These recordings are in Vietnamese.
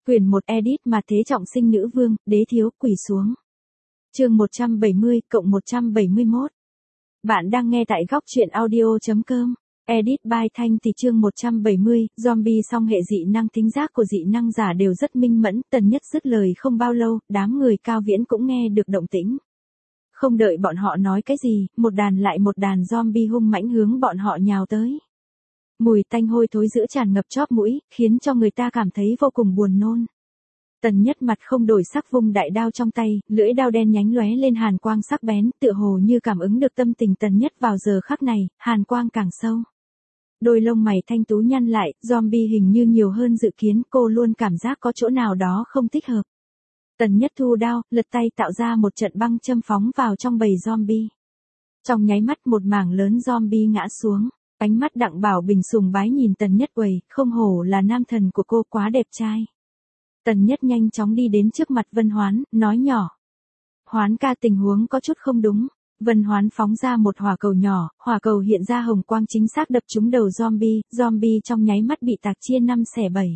Quyển 1 edit mà thế trọng sinh nữ vương, đế thiếu, quỳ xuống. Chương 170 cộng 171. Bạn đang nghe tại góc truyện audio.com. Edit by Thanh thì chương 170, zombie song hệ dị năng tính giác của dị năng giả đều rất minh mẫn, Tần Nhất dứt lời không bao lâu, đám người Cao Viễn cũng nghe được động tĩnh. Không đợi bọn họ nói cái gì, một đàn lại một đàn zombie hung mãnh hướng bọn họ nhào tới. Mùi tanh hôi thối giữa tràn ngập chóp mũi, khiến cho người ta cảm thấy vô cùng buồn nôn. Tần Nhất mặt không đổi sắc vung đại đao trong tay, lưỡi đao đen nhánh lóe lên hàn quang sắc bén, tựa hồ như cảm ứng được tâm tình Tần Nhất vào giờ khắc này, hàn quang càng sâu. Đôi lông mày thanh tú nhăn lại, zombie hình như nhiều hơn dự kiến, cô luôn cảm giác có chỗ nào đó không thích hợp. Tần Nhất thu đao, lật tay tạo ra một trận băng châm phóng vào trong bầy zombie. Trong nháy mắt một mảng lớn zombie ngã xuống. Ánh mắt Đặng Bảo Bình sùng bái nhìn Tần Nhất quầy, không hổ là nam thần của cô, quá đẹp trai. Tần Nhất nhanh chóng đi đến trước mặt Vân Hoán, nói nhỏ. Hoán ca, tình huống có chút không đúng. Vân Hoán phóng ra một hỏa cầu nhỏ, hỏa cầu hiện ra hồng quang chính xác đập trúng đầu zombie trong nháy mắt bị tạc chia 5 xẻ 7.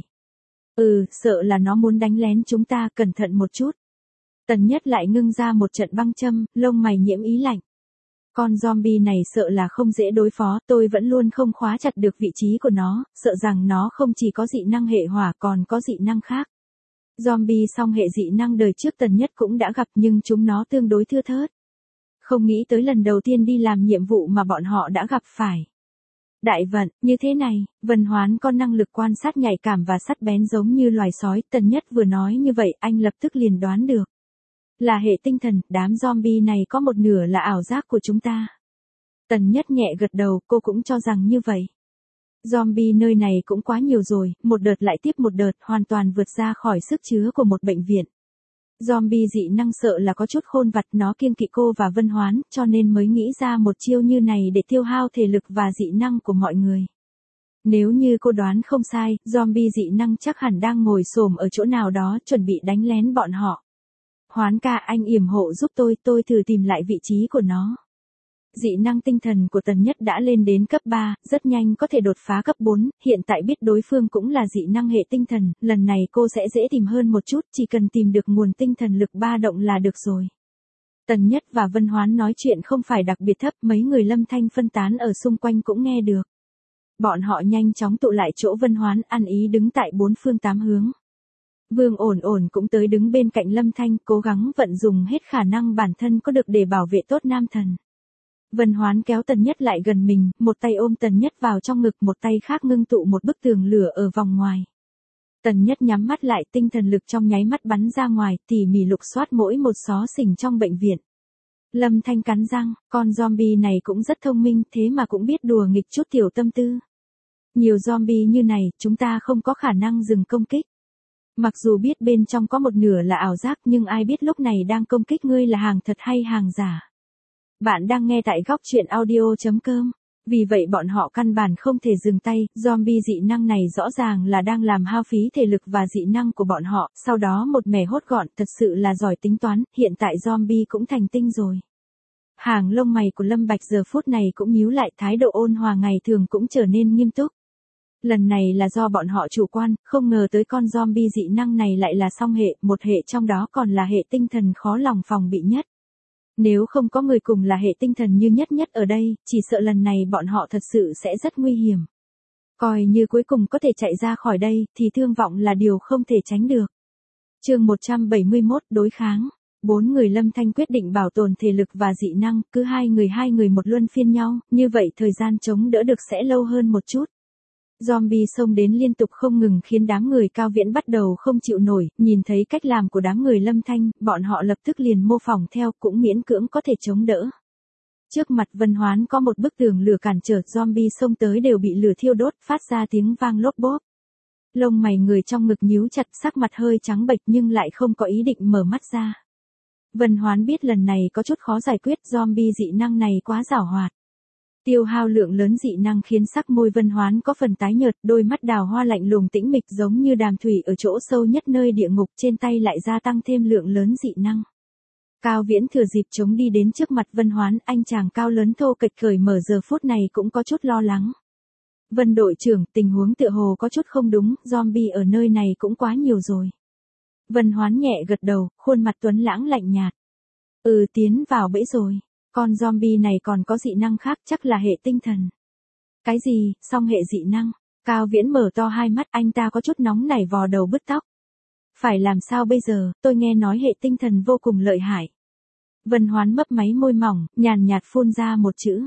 Sợ là nó muốn đánh lén chúng ta, cẩn thận một chút. Tần Nhất lại ngưng ra một trận băng châm, lông mày nhiễm ý lạnh. Con zombie này sợ là không dễ đối phó, tôi vẫn luôn không khóa chặt được vị trí của nó, sợ rằng nó không chỉ có dị năng hệ hỏa còn có dị năng khác. Zombie song hệ dị năng đời trước Tần Nhất cũng đã gặp nhưng chúng nó tương đối thưa thớt. Không nghĩ tới lần đầu tiên đi làm nhiệm vụ mà bọn họ đã gặp phải. Đại vận, như thế này, Vân Hoán có năng lực quan sát nhạy cảm và sắc bén giống như loài sói, Tần Nhất vừa nói như vậy anh lập tức liền đoán được. Là hệ tinh thần, đám zombie này có một nửa là ảo giác của chúng ta. Tần Nhất nhẹ gật đầu, cô cũng cho rằng như vậy. Zombie nơi này cũng quá nhiều rồi, một đợt lại tiếp một đợt, hoàn toàn vượt ra khỏi sức chứa của một bệnh viện. Zombie dị năng sợ là có chút khôn vặt, nó kiêng kỵ cô và Vân Hoán, cho nên mới nghĩ ra một chiêu như này để tiêu hao thể lực và dị năng của mọi người. Nếu như cô đoán không sai, zombie dị năng chắc hẳn đang ngồi xổm ở chỗ nào đó chuẩn bị đánh lén bọn họ. Hoán ca, anh yểm hộ giúp tôi thử tìm lại vị trí của nó. Dị năng tinh thần của Tần Nhất đã lên đến cấp 3, rất nhanh có thể đột phá cấp 4, hiện tại biết đối phương cũng là dị năng hệ tinh thần, lần này cô sẽ dễ tìm hơn một chút, chỉ cần tìm được nguồn tinh thần lực ba động là được rồi. Tần Nhất và Vân Hoán nói chuyện không phải đặc biệt thấp, mấy người Lâm Thanh phân tán ở xung quanh cũng nghe được. Bọn họ nhanh chóng tụ lại chỗ Vân Hoán, ăn ý đứng tại bốn phương tám hướng. Vương Ổn Ổn cũng tới đứng bên cạnh Lâm Thanh, cố gắng vận dùng hết khả năng bản thân có được để bảo vệ tốt nam thần. Vân Hoán kéo Tần Nhất lại gần mình, một tay ôm Tần Nhất vào trong ngực, một tay khác ngưng tụ một bức tường lửa ở vòng ngoài. Tần Nhất nhắm mắt lại, tinh thần lực trong nháy mắt bắn ra ngoài, tỉ mỉ lục soát mỗi một xó xỉnh trong bệnh viện. Lâm Thanh cắn răng, con zombie này cũng rất thông minh, thế mà cũng biết đùa nghịch chút tiểu tâm tư. Nhiều zombie như này, chúng ta không có khả năng dừng công kích. Mặc dù biết bên trong có một nửa là ảo giác nhưng ai biết lúc này đang công kích ngươi là hàng thật hay hàng giả. Bạn đang nghe tại góc truyện audio.com. Vì vậy bọn họ căn bản không thể dừng tay, zombie dị năng này rõ ràng là đang làm hao phí thể lực và dị năng của bọn họ, sau đó một mẻ hốt gọn, thật sự là giỏi tính toán, hiện tại zombie cũng thành tinh rồi. Hàng lông mày của Lâm Bạch giờ phút này cũng nhíu lại, thái độ ôn hòa ngày thường cũng trở nên nghiêm túc. Lần này là do bọn họ chủ quan, không ngờ tới con zombie dị năng này lại là song hệ, một hệ trong đó còn là hệ tinh thần khó lòng phòng bị nhất. Nếu không có người cùng là hệ tinh thần như nhất ở đây, chỉ sợ lần này bọn họ thật sự sẽ rất nguy hiểm. Coi như cuối cùng có thể chạy ra khỏi đây, thì thương vọng là điều không thể tránh được. Chương 171 đối kháng. 4 người Lâm Thanh quyết định bảo tồn thể lực và dị năng, cứ hai người một luân phiên nhau, như vậy thời gian chống đỡ được sẽ lâu hơn một chút. Zombie xông đến liên tục không ngừng khiến đám người Cao Viễn bắt đầu không chịu nổi, nhìn thấy cách làm của đám người Lâm Thanh, bọn họ lập tức liền mô phỏng theo, cũng miễn cưỡng có thể chống đỡ. Trước mặt Vân Hoán có một bức tường lửa cản trở, zombie xông tới đều bị lửa thiêu đốt, phát ra tiếng vang lốp bốp. Lông mày người trong ngực nhíu chặt, sắc mặt hơi trắng bệch nhưng lại không có ý định mở mắt ra. Vân Hoán biết lần này có chút khó giải quyết, zombie dị năng này quá giảo hoạt. Tiêu hao lượng lớn dị năng khiến sắc môi Vân Hoán có phần tái nhợt, đôi mắt đào hoa lạnh lùng tĩnh mịch giống như đàm thủy ở chỗ sâu nhất nơi địa ngục, trên tay lại gia tăng thêm lượng lớn dị năng. Cao Viễn thừa dịp chống đi đến trước mặt Vân Hoán, anh chàng cao lớn thô kệch cởi mở giờ phút này cũng có chút lo lắng. Vân đội trưởng, tình huống tựa hồ có chút không đúng, zombie ở nơi này cũng quá nhiều rồi. Vân Hoán nhẹ gật đầu, khuôn mặt tuấn lãng lạnh nhạt. Tiến vào bẫy rồi. Con zombie này còn có dị năng khác, chắc là hệ tinh thần. Cái gì, song hệ dị năng? Cao Viễn mở to hai mắt, anh ta có chút nóng nảy vò đầu bứt tóc. Phải làm sao bây giờ, tôi nghe nói hệ tinh thần vô cùng lợi hại. Vân Hoán mấp máy môi mỏng, nhàn nhạt phun ra một chữ.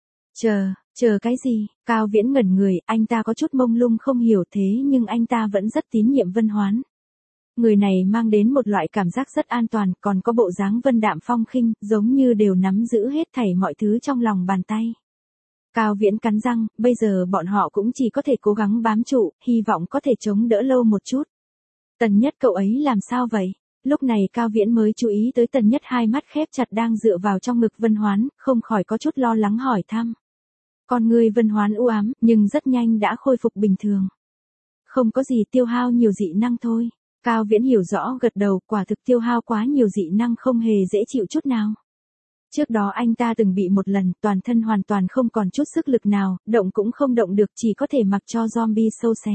Chờ cái gì? Cao Viễn ngẩn người, anh ta có chút mông lung không hiểu thế nhưng anh ta vẫn rất tín nhiệm Vân Hoán. Người này mang đến một loại cảm giác rất an toàn, còn có bộ dáng vân đạm phong khinh, giống như đều nắm giữ hết thảy mọi thứ trong lòng bàn tay. Cao Viễn cắn răng, bây giờ bọn họ cũng chỉ có thể cố gắng bám trụ, hy vọng có thể chống đỡ lâu một chút. Tần Nhất cậu ấy làm sao vậy? Lúc này Cao Viễn mới chú ý tới Tần Nhất hai mắt khép chặt đang dựa vào trong ngực Vân Hoán, không khỏi có chút lo lắng hỏi thăm. Con người Vân Hoán u ám, nhưng rất nhanh đã khôi phục bình thường. Không có gì, tiêu hao nhiều dị năng thôi. Cao Viễn hiểu rõ gật đầu, quả thực tiêu hao quá nhiều dị năng không hề dễ chịu chút nào. Trước đó anh ta từng bị một lần, toàn thân hoàn toàn không còn chút sức lực nào, động cũng không động được, chỉ có thể mặc cho zombie sâu xé.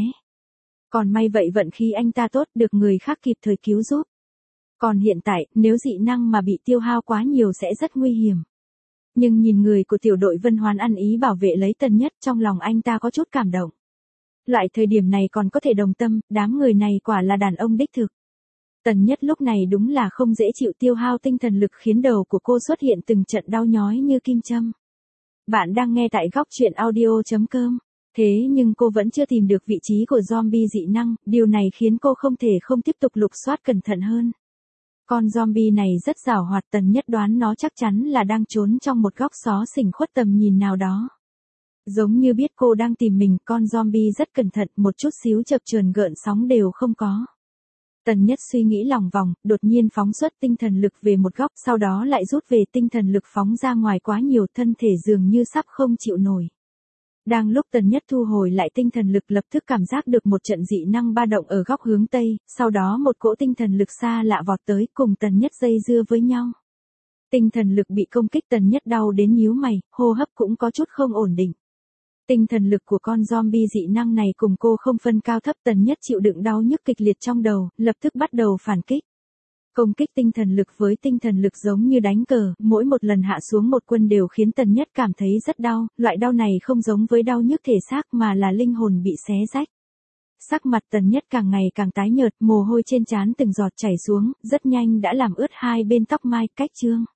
Còn may vậy vận khí anh ta tốt, được người khác kịp thời cứu giúp. Còn hiện tại, nếu dị năng mà bị tiêu hao quá nhiều sẽ rất nguy hiểm. Nhưng nhìn người của tiểu đội Vân Hoán ăn ý bảo vệ lấy Tần Nhất, trong lòng anh ta có chút cảm động. Loại thời điểm này còn có thể đồng tâm, đám người này quả là đàn ông đích thực. Tần Nhất lúc này đúng là không dễ chịu, tiêu hao tinh thần lực khiến đầu của cô xuất hiện từng trận đau nhói như kim châm. Bạn đang nghe tại góc truyện audio.com. Thế nhưng cô vẫn chưa tìm được vị trí của zombie dị năng, điều này khiến cô không thể không tiếp tục lục soát cẩn thận hơn. Con zombie này rất giàu hoạt, Tần Nhất đoán nó chắc chắn là đang trốn trong một góc xó xỉnh khuất tầm nhìn nào đó. Giống như biết cô đang tìm mình, con zombie rất cẩn thận, một chút xíu chập chờn gợn sóng đều không có. Tần Nhất suy nghĩ lòng vòng, đột nhiên phóng xuất tinh thần lực về một góc, sau đó lại rút về, tinh thần lực phóng ra ngoài quá nhiều, thân thể dường như sắp không chịu nổi. Đang lúc Tần Nhất thu hồi lại tinh thần lực, lập tức cảm giác được một trận dị năng ba động ở góc hướng Tây, sau đó một cỗ tinh thần lực xa lạ vọt tới, cùng Tần Nhất dây dưa với nhau. Tinh thần lực bị công kích, Tần Nhất đau đến nhíu mày, hô hấp cũng có chút không ổn định. Tinh thần lực của con zombie dị năng này cùng cô không phân cao thấp, Tần Nhất chịu đựng đau nhức kịch liệt trong đầu, lập tức bắt đầu phản kích. Công kích tinh thần lực với tinh thần lực giống như đánh cờ, mỗi một lần hạ xuống một quân đều khiến Tần Nhất cảm thấy rất đau, loại đau này không giống với đau nhức thể xác mà là linh hồn bị xé rách. Sắc mặt Tần Nhất càng ngày càng tái nhợt, mồ hôi trên trán từng giọt chảy xuống, rất nhanh đã làm ướt hai bên tóc mai. Cách chương